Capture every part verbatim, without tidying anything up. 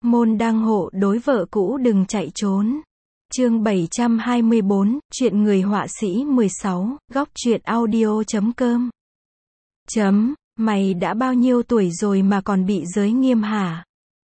Môn đăng hộ đối vợ cũ đừng chạy trốn. Chương bảy trăm hai mươi bốn, chuyện người họa sĩ mười sáu, góc truyện audio chấm com. Chấm, mày đã bao nhiêu tuổi rồi mà còn bị giới nghiêm hả?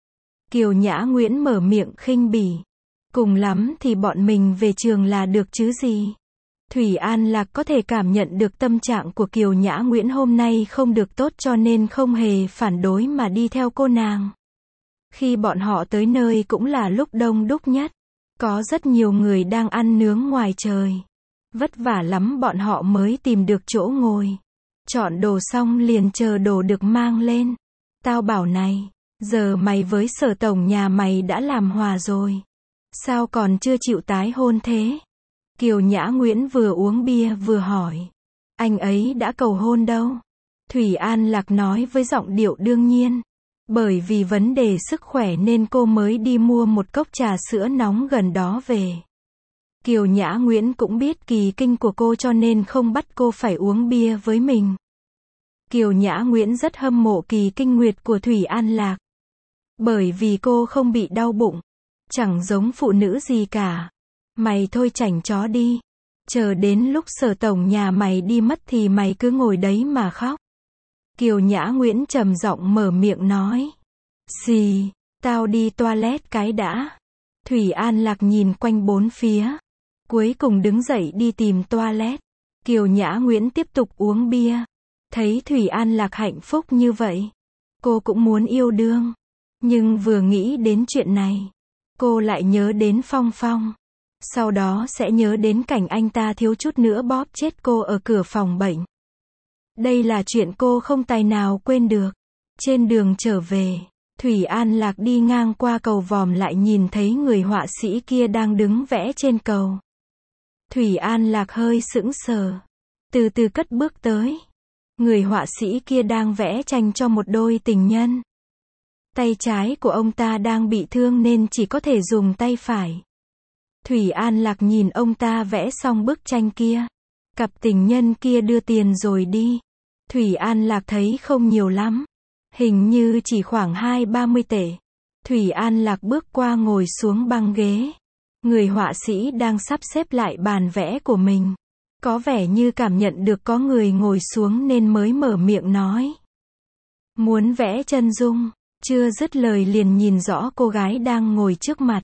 Kiều Nhã Nguyễn mở miệng khinh bỉ. Cùng lắm thì bọn mình về trường là được chứ gì. Thủy An Lạc có thể cảm nhận được tâm trạng của Kiều Nhã Nguyễn hôm nay không được tốt cho nên không hề phản đối mà đi theo cô nàng. Khi bọn họ tới nơi cũng là lúc đông đúc nhất. Có rất nhiều người đang ăn nướng ngoài trời. Vất vả lắm bọn họ mới tìm được chỗ ngồi. Chọn đồ xong liền chờ đồ được mang lên. Tao bảo này, giờ mày với Sở tổng nhà mày đã làm hòa rồi. Sao còn chưa chịu tái hôn thế? Kiều Nhã Nguyễn vừa uống bia vừa hỏi. Anh ấy đã cầu hôn đâu? Thủy An Lạc nói với giọng điệu đương nhiên. Bởi vì vấn đề sức khỏe nên cô mới đi mua một cốc trà sữa nóng gần đó về. Kiều Nhã Nguyễn cũng biết kỳ kinh của cô cho nên không bắt cô phải uống bia với mình. Kiều Nhã Nguyễn rất hâm mộ kỳ kinh nguyệt của Thủy An Lạc. Bởi vì cô không bị đau bụng. Chẳng giống phụ nữ gì cả. Mày thôi chảnh chó đi. Chờ đến lúc Sở tổng nhà mày đi mất thì mày cứ ngồi đấy mà khóc. Kiều Nhã Nguyễn trầm giọng mở miệng nói. Xì, tao đi toilet cái đã. Thủy An Lạc nhìn quanh bốn phía. Cuối cùng đứng dậy đi tìm toilet. Kiều Nhã Nguyễn tiếp tục uống bia. Thấy Thủy An Lạc hạnh phúc như vậy. Cô cũng muốn yêu đương. Nhưng vừa nghĩ đến chuyện này. Cô lại nhớ đến Phong Phong. Sau đó sẽ nhớ đến cảnh anh ta thiếu chút nữa bóp chết cô ở cửa phòng bệnh. Đây là chuyện cô không tài nào quên được. Trên đường trở về, Thủy An Lạc đi ngang qua cầu vòm lại nhìn thấy người họa sĩ kia đang đứng vẽ trên cầu. Thủy An Lạc hơi sững sờ. Từ từ cất bước tới. Người họa sĩ kia đang vẽ tranh cho một đôi tình nhân. Tay trái của ông ta đang bị thương nên chỉ có thể dùng tay phải. Thủy An Lạc nhìn ông ta vẽ xong bức tranh kia. Cặp tình nhân kia đưa tiền rồi đi. Thủy An Lạc thấy không nhiều lắm. Hình như chỉ khoảng hai ba mươi tệ. Thủy An Lạc bước qua ngồi xuống băng ghế. Người họa sĩ đang sắp xếp lại bàn vẽ của mình. Có vẻ như cảm nhận được có người ngồi xuống nên mới mở miệng nói. Muốn vẽ chân dung. Chưa dứt lời liền nhìn rõ cô gái đang ngồi trước mặt.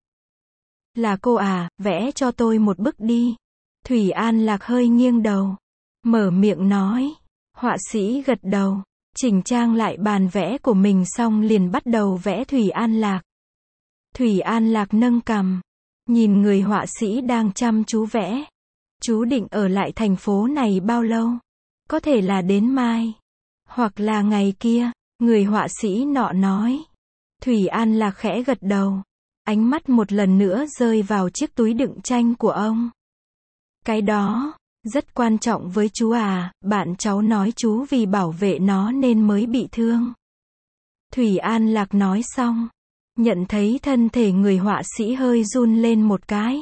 Là cô à, vẽ cho tôi một bức đi. Thủy An Lạc hơi nghiêng đầu. Mở miệng nói. Họa sĩ gật đầu. Chỉnh trang lại bàn vẽ của mình xong liền bắt đầu vẽ Thủy An Lạc. Thủy An Lạc nâng cằm. Nhìn người họa sĩ đang chăm chú vẽ. Chú định ở lại thành phố này bao lâu? Có thể là đến mai. Hoặc là ngày kia. Người họa sĩ nọ nói. Thủy An Lạc khẽ gật đầu. Ánh mắt một lần nữa rơi vào chiếc túi đựng tranh của ông. Cái đó, rất quan trọng với chú à, bạn cháu nói chú vì bảo vệ nó nên mới bị thương. Thủy An Lạc nói xong. Nhận thấy thân thể người họa sĩ hơi run lên một cái.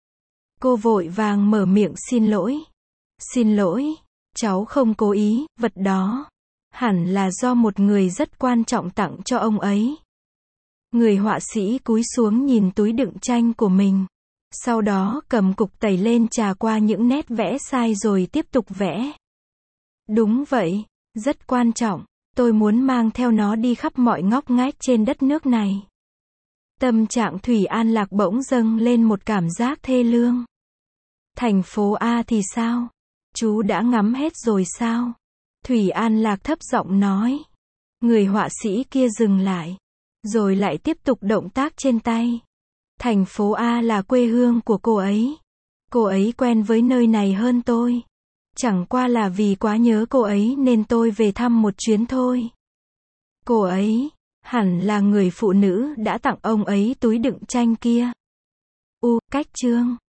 Cô vội vàng mở miệng xin lỗi. Xin lỗi, cháu không cố ý, vật đó. Hẳn là do một người rất quan trọng tặng cho ông ấy. Người họa sĩ cúi xuống nhìn túi đựng tranh của mình. Sau đó cầm cục tẩy lên trà qua những nét vẽ sai rồi tiếp tục vẽ. Đúng vậy, rất quan trọng. Tôi muốn mang theo nó đi khắp mọi ngóc ngách trên đất nước này. Tâm trạng Thủy An Lạc bỗng dâng lên một cảm giác thê lương. Thành phố A thì sao? Chú đã ngắm hết rồi sao? Thủy An Lạc thấp giọng nói. Người họa sĩ kia dừng lại. Rồi lại tiếp tục động tác trên tay. Thành phố A là quê hương của cô ấy. Cô ấy quen với nơi này hơn tôi. Chẳng qua là vì quá nhớ cô ấy nên tôi về thăm một chuyến thôi. Cô ấy, hẳn là người phụ nữ đã tặng ông ấy túi đựng tranh kia. U, cách chương.